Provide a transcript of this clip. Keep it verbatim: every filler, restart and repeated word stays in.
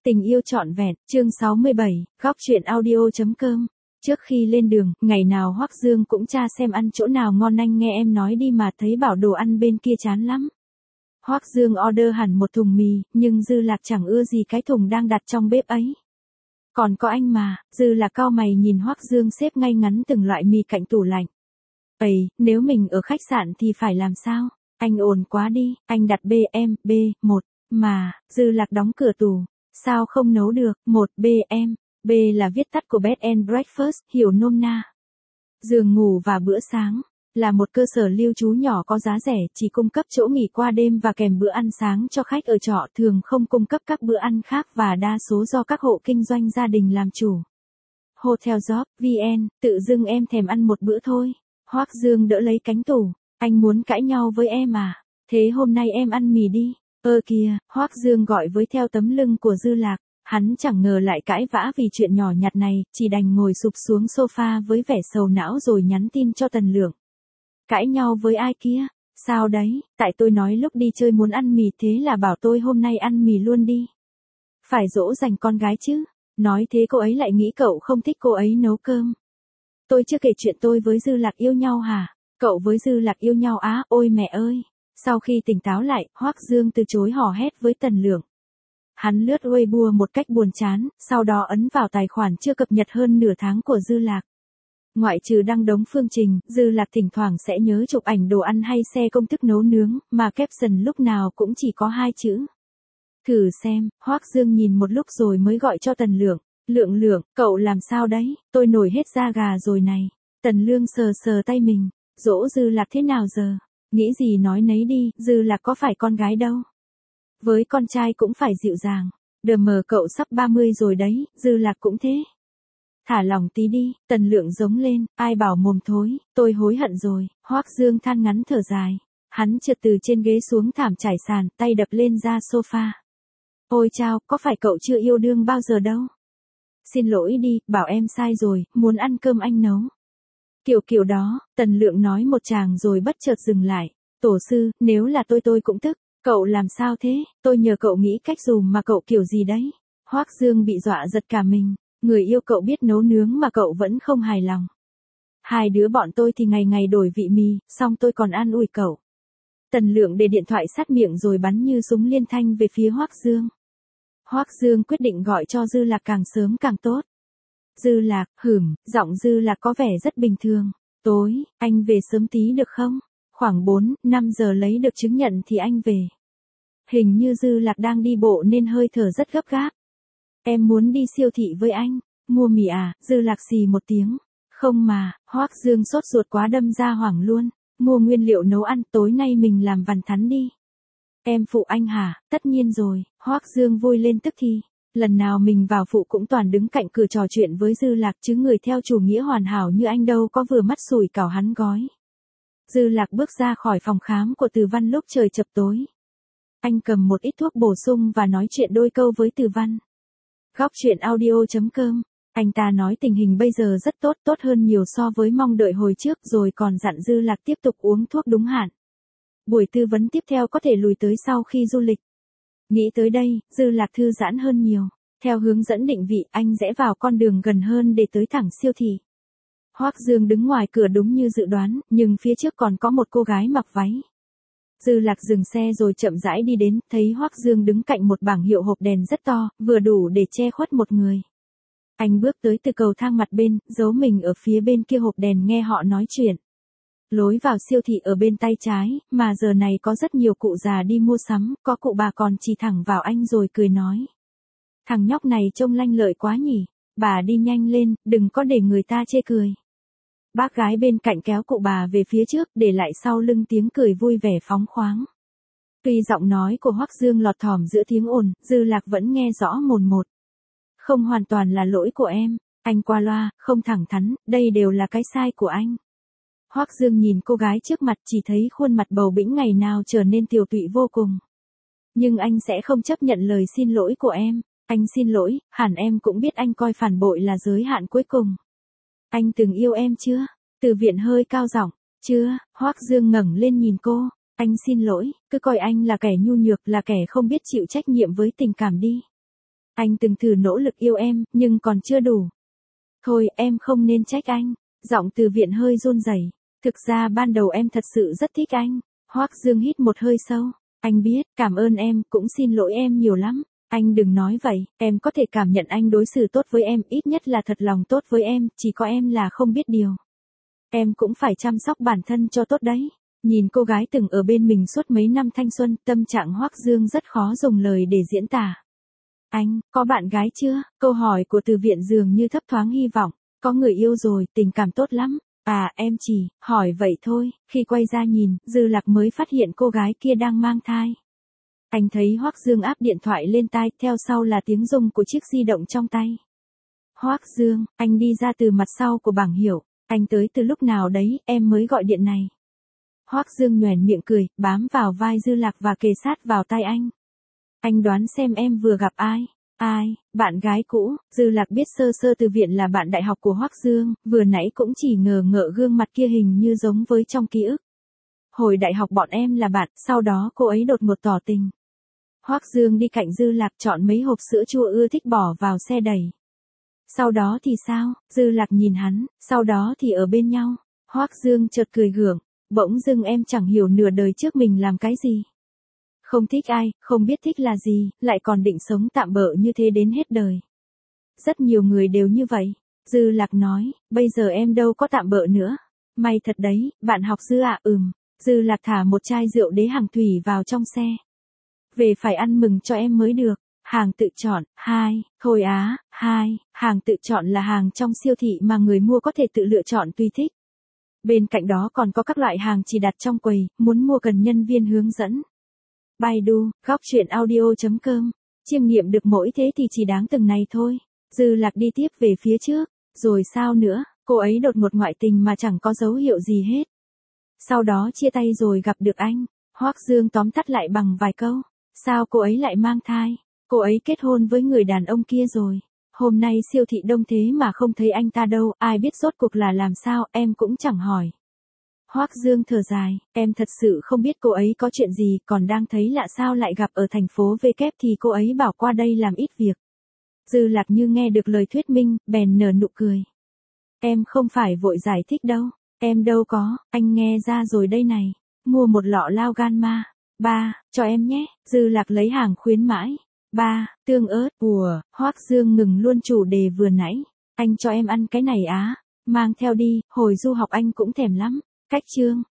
Tình yêu trọn vẹn, chương sáu mươi bảy, góc truyện audio.com. Trước khi lên đường, ngày nào Hoắc Dương cũng tra xem ăn chỗ nào ngon, anh nghe em nói đi mà thấy bảo đồ ăn bên kia chán lắm. Hoắc Dương order hẳn một thùng mì, nhưng Dư Lạc chẳng ưa gì cái thùng đang đặt trong bếp ấy. Còn có anh mà, Dư Lạc cau mày nhìn Hoắc Dương xếp ngay ngắn từng loại mì cạnh tủ lạnh. Ây, nếu mình ở khách sạn thì phải làm sao? Anh ồn quá đi, anh đặt B M B một, mà, Dư Lạc đóng cửa tủ. Sao không nấu được? một B M, B là viết tắt của Bed and Breakfast, hiểu nôm na. Giường ngủ và bữa sáng, là một cơ sở lưu trú nhỏ có giá rẻ, chỉ cung cấp chỗ nghỉ qua đêm và kèm bữa ăn sáng cho khách ở trọ, thường không cung cấp các bữa ăn khác và đa số do các hộ kinh doanh gia đình làm chủ. Hotel Job, vê en, tự dưng em thèm ăn một bữa thôi. Hoắc Dương đỡ lấy cánh tủ, anh muốn cãi nhau với em à? Thế hôm nay em ăn mì đi. Ơ kìa, Hoắc Dương gọi với theo tấm lưng của Dư Lạc, hắn chẳng ngờ lại cãi vã vì chuyện nhỏ nhặt này, chỉ đành ngồi sụp xuống sofa với vẻ sầu não rồi nhắn tin cho Tần Lượng. Cãi nhau với ai kia? Sao đấy, tại tôi nói lúc đi chơi muốn ăn mì thế là bảo tôi hôm nay ăn mì luôn đi. Phải dỗ dành con gái chứ, nói thế cô ấy lại nghĩ cậu không thích cô ấy nấu cơm. Tôi chưa kể chuyện tôi với Dư Lạc yêu nhau hả? Cậu với Dư Lạc yêu nhau á, ôi mẹ ơi. Sau khi tỉnh táo lại, Hoắc Dương từ chối hò hét với Tần Lượng. Hắn lướt Weibo một cách buồn chán, sau đó ấn vào tài khoản chưa cập nhật hơn nửa tháng của Dư Lạc. Ngoại trừ đăng đống phương trình, Dư Lạc thỉnh thoảng sẽ nhớ chụp ảnh đồ ăn hay xe công thức nấu nướng, mà caption lúc nào cũng chỉ có hai chữ. Thử xem, Hoắc Dương nhìn một lúc rồi mới gọi cho Tần Lượng. Lượng lượng, cậu làm sao đấy, tôi nổi hết da gà rồi này. Tần Lương sờ sờ tay mình, dỗ Dư Lạc thế nào giờ? Nghĩ gì nói nấy đi, Dư Lạc có phải con gái đâu. Với con trai cũng phải dịu dàng. Đờ mờ cậu sắp ba mươi rồi đấy, Dư Lạc cũng thế. Thả lòng tí đi, Tần Lượng giống lên, ai bảo mồm thối, tôi hối hận rồi. Hoắc Dương than ngắn thở dài. Hắn trượt từ trên ghế xuống thảm trải sàn, tay đập lên da sofa. Ôi chao, có phải cậu chưa yêu đương bao giờ đâu? Xin lỗi đi, bảo em sai rồi, muốn ăn cơm anh nấu. Kiểu kiểu đó, Tần Lượng nói một tràng rồi bất chợt dừng lại. Tổ sư, nếu là tôi tôi cũng tức. Cậu làm sao thế, tôi nhờ cậu nghĩ cách dùm mà cậu kiểu gì đấy. Hoắc Dương bị dọa giật cả mình, người yêu cậu biết nấu nướng mà cậu vẫn không hài lòng. Hai đứa bọn tôi thì ngày ngày đổi vị mì, xong tôi còn an ủi cậu. Tần Lượng để điện thoại sát miệng rồi bắn như súng liên thanh về phía Hoắc Dương. Hoắc Dương quyết định gọi cho Dư Lạc càng sớm càng tốt. Dư Lạc, hửm, giọng Dư Lạc có vẻ rất bình thường. Tối, anh về sớm tí được không? Khoảng bốn, năm giờ lấy được chứng nhận thì anh về. Hình như Dư Lạc đang đi bộ nên hơi thở rất gấp gáp. Em muốn đi siêu thị với anh. Mua mì à? Dư Lạc xì một tiếng. Không mà, Hoắc Dương sốt ruột quá đâm ra hoảng luôn. Mua nguyên liệu nấu ăn, tối nay mình làm vằn thắn đi. Em phụ anh hả? Tất nhiên rồi, Hoắc Dương vui lên tức thì. Lần nào mình vào phụ cũng toàn đứng cạnh cửa trò chuyện với Dư Lạc chứ người theo chủ nghĩa hoàn hảo như anh đâu có vừa mắt sủi cảo hắn gói. Dư Lạc bước ra khỏi phòng khám của Từ Văn lúc trời chập tối. Anh cầm một ít thuốc bổ sung và nói chuyện đôi câu với Từ Văn. Góc truyện audio.com. Anh ta nói tình hình bây giờ rất tốt, tốt hơn nhiều so với mong đợi hồi trước rồi còn dặn Dư Lạc tiếp tục uống thuốc đúng hạn. Buổi tư vấn tiếp theo có thể lùi tới sau khi du lịch. Nghĩ tới đây, Dư Lạc thư giãn hơn nhiều. Theo hướng dẫn định vị, anh rẽ vào con đường gần hơn để tới thẳng siêu thị. Hoắc Dương đứng ngoài cửa đúng như dự đoán, nhưng phía trước còn có một cô gái mặc váy. Dư Lạc dừng xe rồi chậm rãi đi đến, thấy Hoắc Dương đứng cạnh một bảng hiệu hộp đèn rất to, vừa đủ để che khuất một người. Anh bước tới từ cầu thang mặt bên, giấu mình ở phía bên kia hộp đèn nghe họ nói chuyện. Lối vào siêu thị ở bên tay trái, mà giờ này có rất nhiều cụ già đi mua sắm, có cụ bà còn chỉ thẳng vào anh rồi cười nói. Thằng nhóc này trông lanh lợi quá nhỉ, bà đi nhanh lên, đừng có để người ta chê cười. Bác gái bên cạnh kéo cụ bà về phía trước, để lại sau lưng tiếng cười vui vẻ phóng khoáng. Tuy giọng nói của Hoắc Dương lọt thỏm giữa tiếng ồn, Dư Lạc vẫn nghe rõ mồn một. Không hoàn toàn là lỗi của em, anh qua loa, không thẳng thắn, đây đều là cái sai của anh. Hoắc Dương nhìn cô gái trước mặt chỉ thấy khuôn mặt bầu bĩnh ngày nào trở nên tiều tụy vô cùng. Nhưng anh sẽ không chấp nhận lời xin lỗi của em. Anh xin lỗi, hẳn em cũng biết anh coi phản bội là giới hạn cuối cùng. Anh từng yêu em chưa? Từ Viện hơi cao giọng. Chưa, Hoắc Dương ngẩng lên nhìn cô. Anh xin lỗi, cứ coi anh là kẻ nhu nhược, là kẻ không biết chịu trách nhiệm với tình cảm đi. Anh từng thử nỗ lực yêu em, nhưng còn chưa đủ. Thôi, em không nên trách anh. Giọng Từ Viện hơi run rẩy. Thực ra ban đầu em thật sự rất thích anh. Hoắc Dương hít một hơi sâu. Anh biết, cảm ơn em, cũng xin lỗi em nhiều lắm. Anh đừng nói vậy, em có thể cảm nhận anh đối xử tốt với em, ít nhất là thật lòng tốt với em, chỉ có em là không biết điều. Em cũng phải chăm sóc bản thân cho tốt đấy. Nhìn cô gái từng ở bên mình suốt mấy năm thanh xuân, tâm trạng Hoắc Dương rất khó dùng lời để diễn tả. Anh, có bạn gái chưa? Câu hỏi của Từ Viện dường như thấp thoáng hy vọng. Có người yêu rồi, tình cảm tốt lắm. À, em chỉ, hỏi vậy thôi. Khi quay ra nhìn, Dư Lạc mới phát hiện cô gái kia đang mang thai. Anh thấy Hoắc Dương áp điện thoại lên tai, theo sau là tiếng rung của chiếc di động trong tay. Hoắc Dương, anh đi ra từ mặt sau của bảng hiệu. Anh tới từ lúc nào đấy, em mới gọi điện này. Hoắc Dương nhoẻn miệng cười, bám vào vai Dư Lạc và kề sát vào tai anh. Anh đoán xem em vừa gặp ai? Ai? Bạn gái cũ. Dư Lạc biết sơ sơ Từ Viện là bạn đại học của Hoắc Dương, vừa nãy cũng chỉ ngờ ngợ gương mặt kia hình như giống với trong ký ức. Hồi đại học bọn em là bạn, sau đó cô ấy đột ngột tỏ tình. Hoắc Dương đi cạnh Dư Lạc chọn mấy hộp sữa chua ưa thích bỏ vào xe đẩy. Sau đó thì sao? Dư Lạc nhìn hắn, sau đó thì ở bên nhau. Hoắc Dương chợt cười gượng, bỗng dưng em chẳng hiểu nửa đời trước mình làm cái gì. Không thích ai, không biết thích là gì, lại còn định sống tạm bợ như thế đến hết đời. Rất nhiều người đều như vậy. Dư Lạc nói, bây giờ em đâu có tạm bợ nữa. May thật đấy, bạn học Dư ạ, ừm. Dư Lạc thả một chai rượu đế hàng thủy vào trong xe. Về phải ăn mừng cho em mới được. Hàng tự chọn, hai, thôi á, hai, hàng tự chọn là hàng trong siêu thị mà người mua có thể tự lựa chọn tùy thích. Bên cạnh đó còn có các loại hàng chỉ đặt trong quầy, muốn mua cần nhân viên hướng dẫn. Baidu, góc truyện audio chấm com. Chiêm nghiệm được mỗi thế thì chỉ đáng từng này thôi. Dư Lạc đi tiếp về phía trước. Rồi sao nữa, cô ấy đột ngột ngoại tình mà chẳng có dấu hiệu gì hết. Sau đó chia tay rồi gặp được anh. Hoắc Dương tóm tắt lại bằng vài câu. Sao cô ấy lại mang thai? Cô ấy kết hôn với người đàn ông kia rồi. Hôm nay siêu thị đông thế mà không thấy anh ta đâu, ai biết rốt cuộc là làm sao, em cũng chẳng hỏi. Hoắc Dương thở dài, em thật sự không biết cô ấy có chuyện gì, còn đang thấy lạ sao lại gặp ở thành phố V kép thì cô ấy bảo qua đây làm ít việc. Dư Lạc như nghe được lời thuyết minh, bèn nở nụ cười. Em không phải vội giải thích đâu, em đâu có, anh nghe ra rồi đây này, mua một lọ lao gan ma. Ba, cho em nhé, Dư Lạc lấy hàng khuyến mãi. Ba, tương ớt, ùa, Hoắc Dương ngừng luôn chủ đề vừa nãy. Anh cho em ăn cái này á, mang theo đi, hồi du học anh cũng thèm lắm. Cách chương.